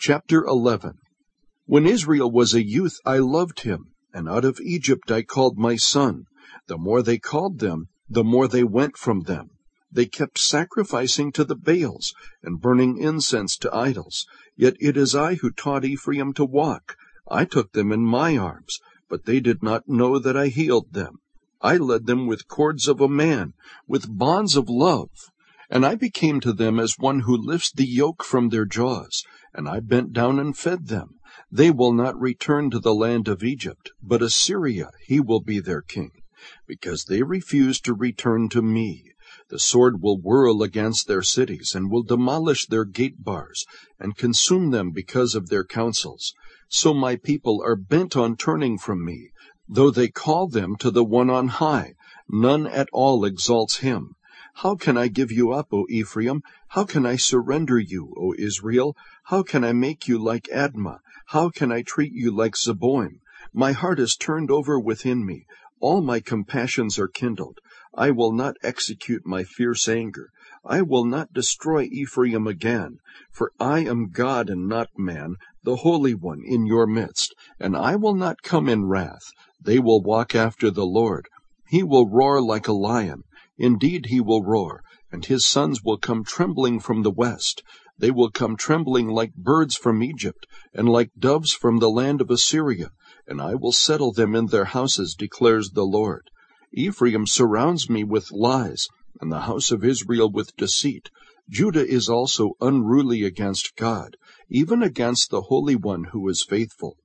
Chapter 11. When Israel was a youth, I loved him, and out of Egypt I called my son. The more they called them, the more they went from them. They kept sacrificing to the Baals, and burning incense to idols. Yet it is I who taught Ephraim to walk. I took them in my arms, but they did not know that I healed them. I led them with cords of a man, with bonds of love. And I became to them as one who lifts the yoke from their jaws, and I bent down and fed them. They will not return to the land of Egypt, but Assyria, he will be their king, because they refuse to return to me. The sword will whirl against their cities, and will demolish their gate bars, and consume them because of their counsels. So my people are bent on turning from me. Though they call them to the one on high, none at all exalts him. How can I give you up, O Ephraim? How can I surrender you, O Israel? How can I make you like Admah? How can I treat you like Zeboim? My heart is turned over within me. All my compassions are kindled. I will not execute my fierce anger. I will not destroy Ephraim again. For I am God and not man, the Holy One in your midst. And I will not come in wrath. They will walk after the Lord. He will roar like a lion. Indeed he will roar, and his sons will come trembling from the west. They will come trembling like birds from Egypt, and like doves from the land of Assyria, and I will settle them in their houses, declares the Lord. Ephraim surrounds me with lies, and the house of Israel with deceit. Judah is also unruly against God, even against the Holy One who is faithful.